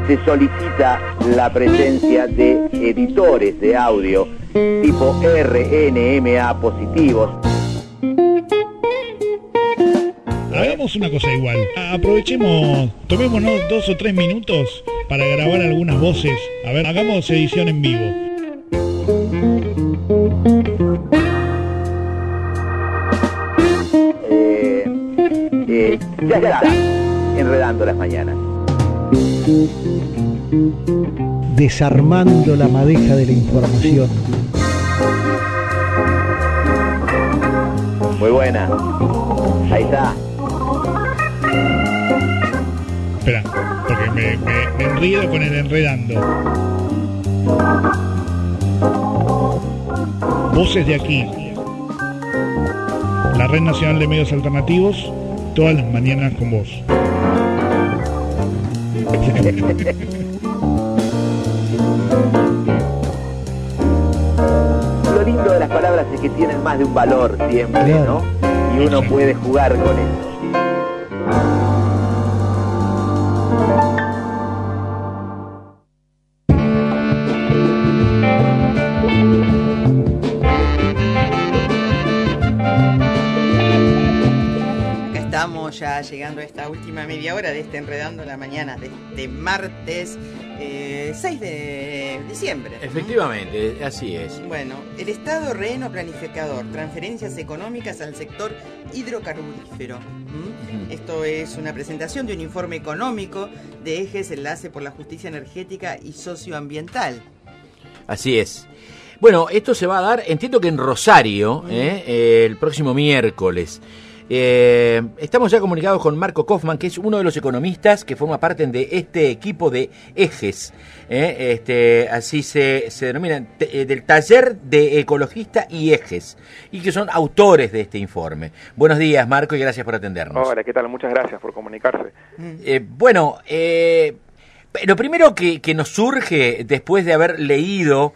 se solicita la presencia de editores de audio tipo RNMA positivos. Hagamos una cosa igual. Aprovechemos, tomémonos 2 o 3 minutos para grabar algunas voces. A ver, hagamos edición en vivo. Ya está, enredando las mañanas. Desarmando la madeja de la información. Muy buena. Ahí está. Espera, porque me enredo con el enredando. Voces de aquí. La Red Nacional de Medios Alternativos, todas las mañanas con vos. Lo lindo de las palabras es que tienen más de un valor siempre, claro, ¿no? Y uno puede jugar con eso. Estamos ya llegando a esta última media hora de este Enredando la Mañana de este martes 6 de diciembre. Efectivamente, así es. Bueno, el Estado reheno planificador, transferencias económicas al sector hidrocarburífero. Esto es una presentación de un informe económico de Ejes, enlace por la justicia energética y socioambiental. Así es. Bueno, esto se va a dar, entiendo que en Rosario, el próximo miércoles. Estamos ya comunicados con Marco Kaufman, que es uno de los economistas que forma parte de este equipo de Ejes, así se denomina, del taller de ecologista y Ejes, y que son autores de este informe. Buenos días, Marco, y gracias por atendernos. Hola, ¿qué tal? Muchas gracias por comunicarse. Lo primero que nos surge después de haber leído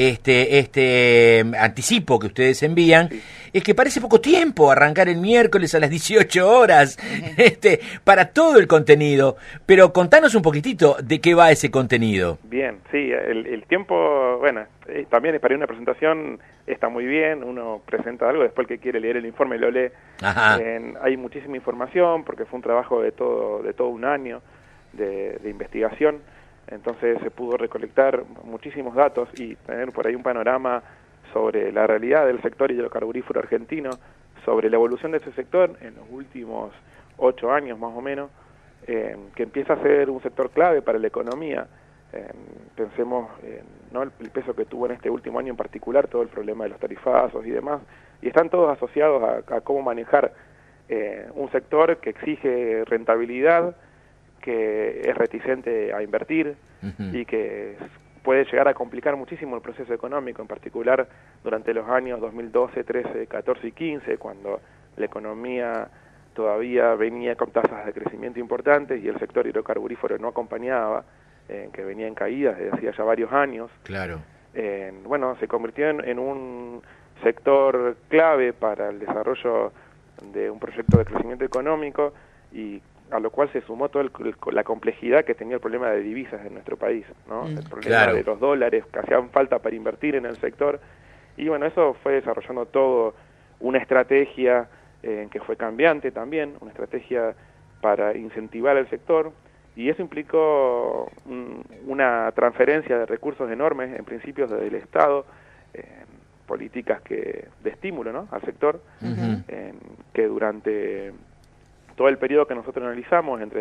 este anticipo que ustedes envían, sí, es que parece poco tiempo arrancar el miércoles a las 18 horas para todo el contenido, pero contanos un poquitito de qué va ese contenido. Bien, sí, el tiempo, bueno, también para una presentación está muy bien, uno presenta algo, después el que quiere leer el informe lo lee. Hay muchísima información porque fue un trabajo de todo un año de investigación, entonces se pudo recolectar muchísimos datos y tener por ahí un panorama sobre la realidad del sector hidrocarburífero argentino, sobre la evolución de ese sector en los últimos 8 años más o menos, que empieza a ser un sector clave para la economía. Pensemos ¿no? el peso que tuvo en este último año en particular, todo el problema de los tarifazos y demás, y están todos asociados a cómo manejar un sector que exige rentabilidad, que es reticente a invertir y que puede llegar a complicar muchísimo el proceso económico, en particular durante los años 2012, 13, 14 y 15, cuando la economía todavía venía con tasas de crecimiento importantes y el sector hidrocarburífero no acompañaba, que venía en caída desde hacía ya varios años. Claro. Bueno, se convirtió en un sector clave para el desarrollo de un proyecto de crecimiento económico y a lo cual se sumó toda la complejidad que tenía el problema de divisas en nuestro país, ¿no? El problema de los dólares que hacían falta para invertir en el sector, y bueno, eso fue desarrollando todo una estrategia que fue cambiante también, una estrategia para incentivar el sector, y eso implicó una transferencia de recursos enormes, en principios desde el Estado, políticas de estímulo, ¿no? Al sector, que durante todo el periodo que nosotros analizamos, entre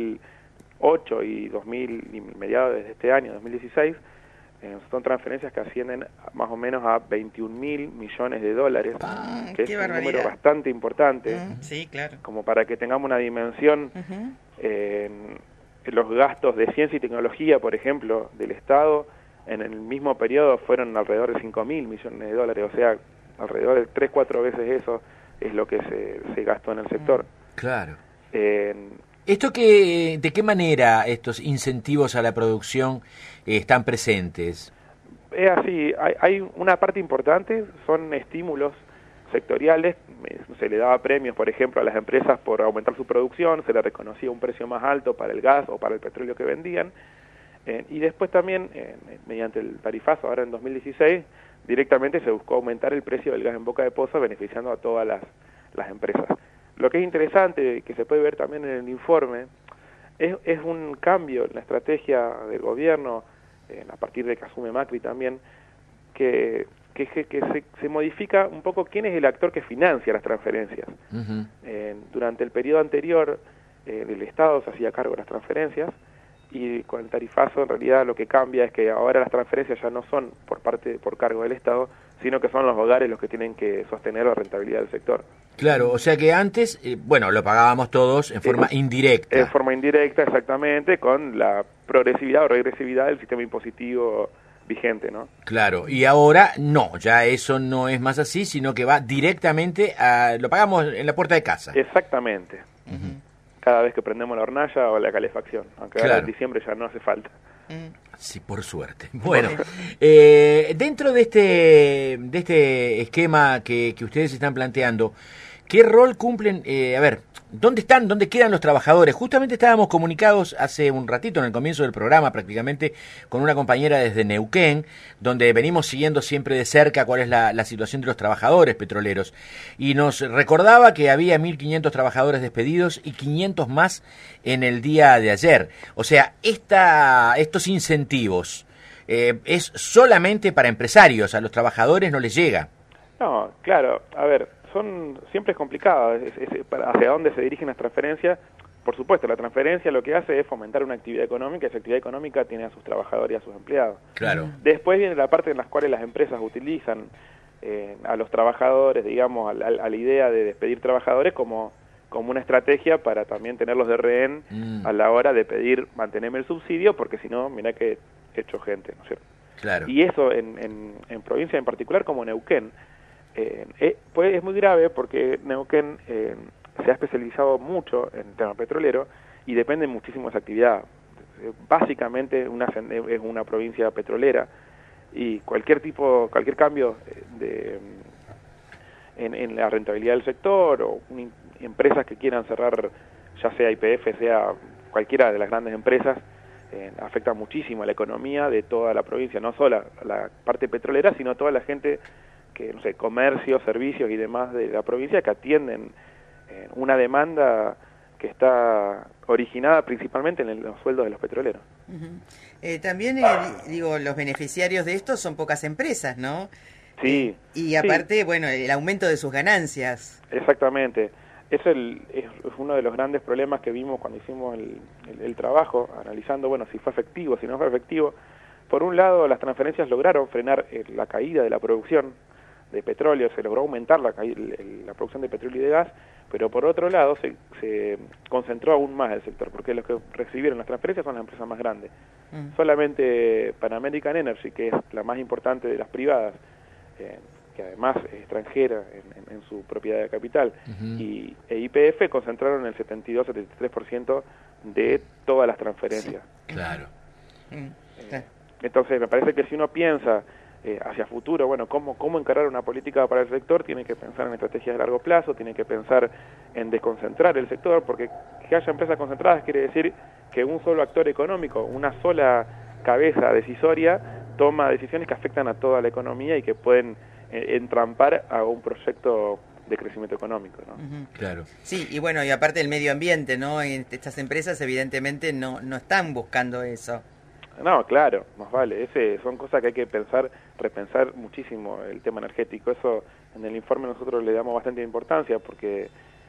2008 y mediados de este año, 2016, son transferencias que ascienden más o menos a 21.000 millones de dólares, que es un número bastante importante, sí, claro, como para que tengamos una dimensión. Los gastos de ciencia y tecnología, por ejemplo, del Estado, en el mismo periodo fueron alrededor de 5.000 millones de dólares, o sea, alrededor de 3-4 veces eso es lo que se gastó en el sector. Claro. ¿De qué manera estos incentivos a la producción están presentes? Es así, hay una parte importante, son estímulos sectoriales, se le daba premios, por ejemplo, a las empresas por aumentar su producción, se le reconocía un precio más alto para el gas o para el petróleo que vendían, Y después también, mediante el tarifazo, ahora en 2016, directamente se buscó aumentar el precio del gas en boca de pozo, beneficiando a todas las empresas. Lo que es interesante, que se puede ver también en el informe, es un cambio en la estrategia del gobierno, a partir de que asume Macri también, que se modifica un poco quién es el actor que financia las transferencias. Durante el periodo anterior, el Estado se hacía cargo de las transferencias, y con el tarifazo en realidad lo que cambia es que ahora las transferencias ya no son por cargo del Estado, sino que son los hogares los que tienen que sostener la rentabilidad del sector. Claro, o sea que antes, lo pagábamos todos en forma indirecta. En forma indirecta, exactamente, con la progresividad o regresividad del sistema impositivo vigente, ¿no? Claro, y ahora no, ya eso no es más así, sino que va directamente lo pagamos en la puerta de casa. Exactamente. Cada vez que prendemos la hornalla o la calefacción, aunque ahora en diciembre ya no hace falta. Sí, por suerte. Bueno, dentro de este esquema que ustedes están planteando, ¿qué rol cumplen? ¿Dónde están? ¿Dónde quedan los trabajadores? Justamente estábamos comunicados hace un ratito, en el comienzo del programa prácticamente, con una compañera desde Neuquén, donde venimos siguiendo siempre de cerca cuál es la situación de los trabajadores petroleros. Y nos recordaba que había 1.500 trabajadores despedidos y 500 más en el día de ayer. O sea, estos incentivos es solamente para empresarios, a los trabajadores no les llega. No, claro, a ver, siempre es complicado, hacia dónde se dirigen las transferencias. Por supuesto, la transferencia lo que hace es fomentar una actividad económica, y esa actividad económica tiene a sus trabajadores y a sus empleados. Claro. Después viene la parte en la cual las empresas utilizan a los trabajadores, digamos, a la idea de despedir trabajadores como una estrategia para también tenerlos de rehén a la hora de pedir mantenerme el subsidio, porque si no, mirá que he hecho gente, ¿no es cierto? Claro. Y eso en provincias en particular como Neuquén, pues es muy grave porque Neuquén se ha especializado mucho en tema petrolero y depende muchísimo de esa actividad. Básicamente es una provincia petrolera, y cualquier cambio en la rentabilidad del sector, o empresas que quieran cerrar, ya sea YPF, sea cualquiera de las grandes empresas, afecta muchísimo a la economía de toda la provincia, no solo la parte petrolera, sino toda la gente que, no sé, comercios, servicios y demás de la provincia que atienden una demanda que está originada principalmente en los sueldos de los petroleros. También, los beneficiarios de esto son pocas empresas, ¿no? Sí. Y aparte, el aumento de sus ganancias. Exactamente. Es uno de los grandes problemas que vimos cuando hicimos el trabajo, analizando, si fue efectivo, si no fue efectivo. Por un lado, las transferencias lograron frenar la caída de la producción de petróleo, se logró aumentar la producción de petróleo y de gas, pero por otro lado se concentró aún más el sector, porque los que recibieron las transferencias son las empresas más grandes. Solamente Pan American Energy, que es la más importante de las privadas, que además es extranjera en su propiedad de capital, y YPF concentraron el 72-73% de todas las transferencias. Sí, claro. Entonces me parece que si uno piensa hacia futuro, cómo encarar una política para el sector, tiene que pensar en estrategias de largo plazo, tiene que pensar en desconcentrar el sector, porque que haya empresas concentradas quiere decir que un solo actor económico, una sola cabeza decisoria, toma decisiones que afectan a toda la economía y que pueden entrampar a un proyecto de crecimiento económico, ¿no? Claro. Sí, y aparte el medio ambiente, ¿no? Estas empresas evidentemente no están buscando eso. No, claro, más vale. Son cosas que hay que repensar muchísimo, el tema energético. Eso en el informe nosotros le damos bastante importancia, porque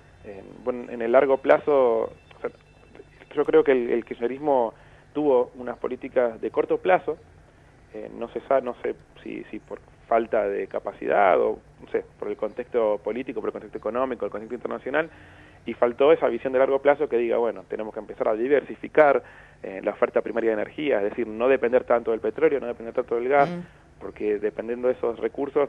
en el largo plazo, yo creo que el kirchnerismo tuvo unas políticas de corto plazo, no sé si por falta de capacidad o no sé, por el contexto político, por el contexto económico, el contexto internacional, y faltó esa visión de largo plazo que diga, tenemos que empezar a diversificar la oferta primaria de energía, es decir, no depender tanto del petróleo, no depender tanto del gas, porque dependiendo de esos recursos,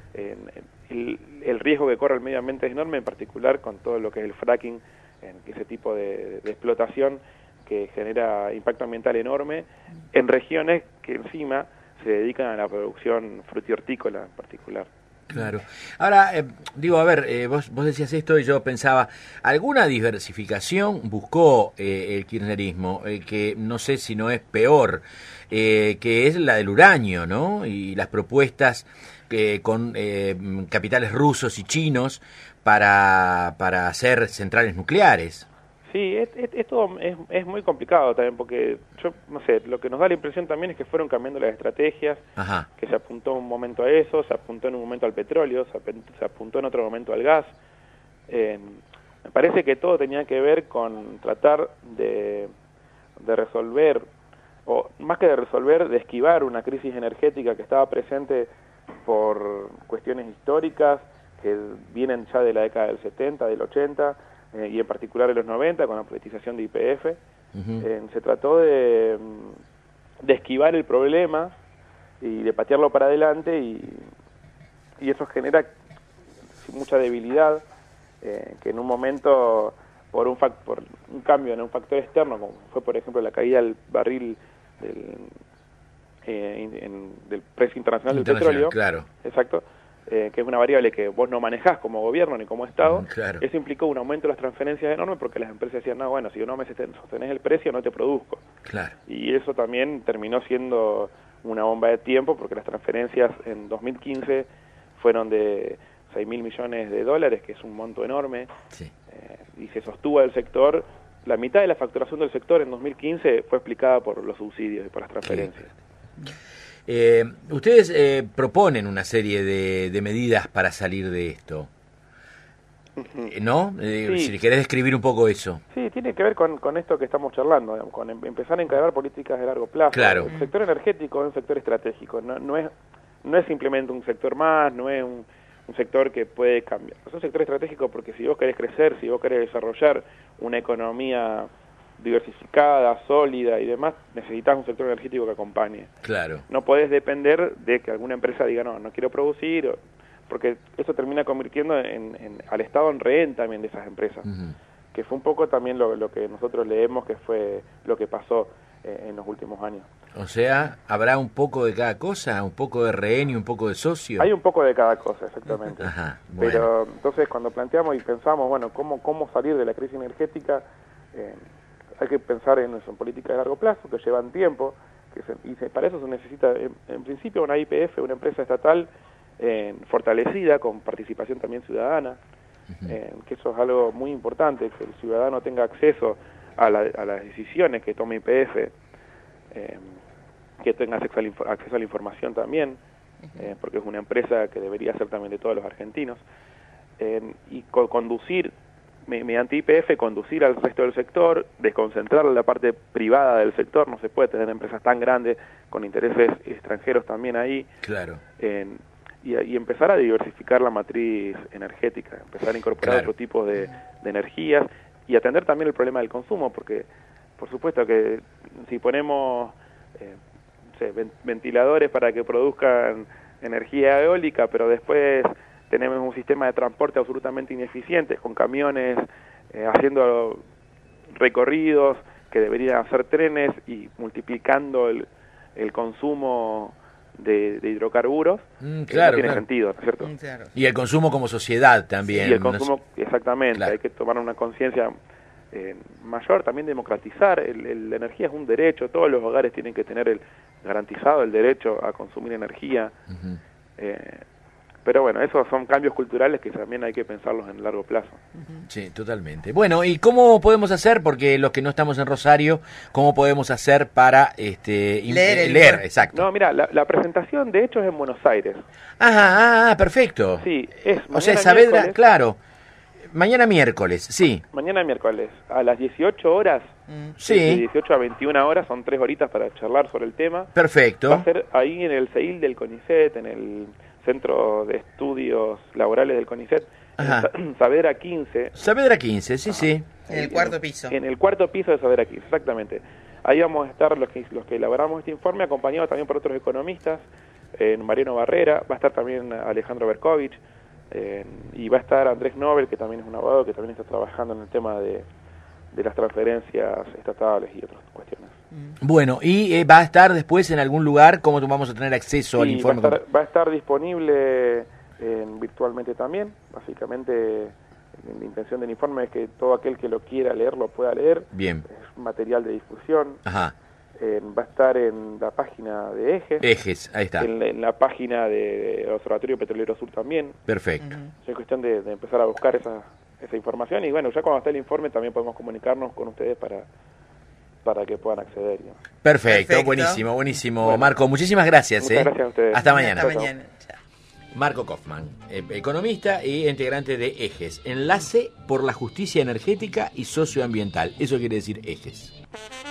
el riesgo que corre el medio ambiente es enorme, en particular con todo lo que es el fracking, ese tipo de explotación que genera impacto ambiental enorme en regiones que encima se dedican a la producción frutícola en particular. Claro. Ahora, digo, a ver, vos decías esto y yo pensaba, ¿alguna diversificación buscó el kirchnerismo? Que no sé si no es peor, que es la del uranio, ¿no? Y las propuestas con capitales rusos y chinos para hacer centrales nucleares. Sí, esto es muy complicado también, porque yo, no sé, lo que nos da la impresión también es que fueron cambiando las estrategias, Ajá. que se apuntó un momento a eso, se apuntó en un momento al petróleo, se apuntó en otro momento al gas. Me parece que todo tenía que ver con tratar de resolver, o más que de resolver, de esquivar una crisis energética que estaba presente por cuestiones históricas, que vienen ya de la década del 70, del 80, y en particular de los 90, con la politización de YPF. Se trató de esquivar el problema y de patearlo para adelante, y eso genera mucha debilidad, que en un momento, por un cambio en un factor externo, como fue por ejemplo la caída del barril del precio internacional del petróleo, claro. Exacto, que es una variable que vos no manejás como gobierno ni como Estado, claro. Eso implicó un aumento de las transferencias enorme, porque las empresas decían, no, bueno, si no me sostenés el precio, no te produzco. Claro. Y eso también terminó siendo una bomba de tiempo, porque las transferencias en 2015 fueron de 6.000 millones de dólares, que es un monto enorme, sí. Y se sostuvo el sector. La mitad de la facturación del sector en 2015 fue explicada por los subsidios y por las transferencias. Ustedes proponen una serie de medidas para salir de esto, ¿no? Sí. Si querés describir un poco eso. Sí, tiene que ver con esto que estamos charlando, digamos, con empezar a encarar políticas de largo plazo. Claro. El sector energético es un sector estratégico, no es simplemente un sector más, no es un sector que puede cambiar. Es un sector estratégico porque si vos querés crecer, si vos querés desarrollar una economía diversificada, sólida y demás, necesitas un sector energético que acompañe. Claro. No podés depender de que alguna empresa diga, no quiero producir, porque eso termina convirtiendo al Estado en rehén también de esas empresas, que fue un poco también lo que nosotros leemos que fue lo que pasó en los últimos años. O sea, ¿habrá un poco de cada cosa? ¿Un poco de rehén y un poco de socio? Hay un poco de cada cosa, exactamente. Ajá, bueno. Pero entonces cuando planteamos y pensamos, bueno, cómo salir de la crisis energética, hay que pensar en políticas de largo plazo que llevan tiempo, para eso se necesita en principio una YPF, una empresa estatal fortalecida, con participación también ciudadana, que eso es algo muy importante, que el ciudadano tenga acceso a las decisiones que toma YPF, que tenga acceso a la información también, porque es una empresa que debería ser también de todos los argentinos, y conducir, mediante YPF, conducir al resto del sector, desconcentrar la parte privada del sector. No se puede tener empresas tan grandes con intereses extranjeros también ahí. Claro. Y empezar a diversificar la matriz energética, empezar a incorporar otro tipo de energías y atender también el problema del consumo, porque por supuesto que si ponemos ventiladores para que produzcan energía eólica, pero después tenemos un sistema de transporte absolutamente ineficiente, con camiones haciendo recorridos que deberían hacer trenes y multiplicando el consumo de hidrocarburos, claro, no tiene sentido, ¿no es cierto? Claro. Y el consumo como sociedad también. Y el consumo, exactamente, claro. Hay que tomar una conciencia mayor, también democratizar. La energía es un derecho, todos los hogares tienen que tener garantizado el derecho a consumir energía. Pero bueno, esos son cambios culturales que también hay que pensarlos en largo plazo. Sí, totalmente. Bueno, ¿y cómo podemos hacer? Porque los que no estamos en Rosario, ¿cómo podemos hacer para leer? Exacto. No, mira, la presentación de hecho es en Buenos Aires. Ajá, perfecto. Sí, es o sea, Saavedra, claro. Mañana miércoles, sí. Mañana miércoles, a las 18 horas, sí. De 18 a 21 horas, son 3 horitas para charlar sobre el tema. Perfecto. Va a ser ahí en el CEIL del CONICET, en el Centro de Estudios Laborales del CONICET, en Saavedra 15. Saavedra 15, sí. En el cuarto piso. En el cuarto piso de Saavedra 15, exactamente. Ahí vamos a estar los que elaboramos este informe, acompañados también por otros economistas, Mariano Barrera, va a estar también Alejandro Berkovich, y va a estar Andrés Nobel, que también es un abogado que también está trabajando en el tema de las transferencias estatales y otras cuestiones. Bueno, ¿y va a estar después en algún lugar? ¿Cómo vamos a tener acceso al informe? Va a estar disponible virtualmente también. Básicamente, la intención del informe es que todo aquel que lo quiera leer lo pueda leer. Bien. Es material de difusión. Ajá. Va a estar en la página de Ejes. Ejes, ahí está. En la página del Observatorio Petrolero Sur también. Perfecto. Es cuestión de empezar a buscar esa información, y bueno, ya cuando esté el informe también podemos comunicarnos con ustedes para que puedan acceder. Perfecto. Buenísimo. Bueno, Marco, muchísimas gracias. Muchas gracias a ustedes. Hasta mañana. Hasta mañana. Chao. Marco Kaufman, economista y integrante de Ejes, Enlace por la Justicia Energética y Socioambiental. Eso quiere decir Ejes.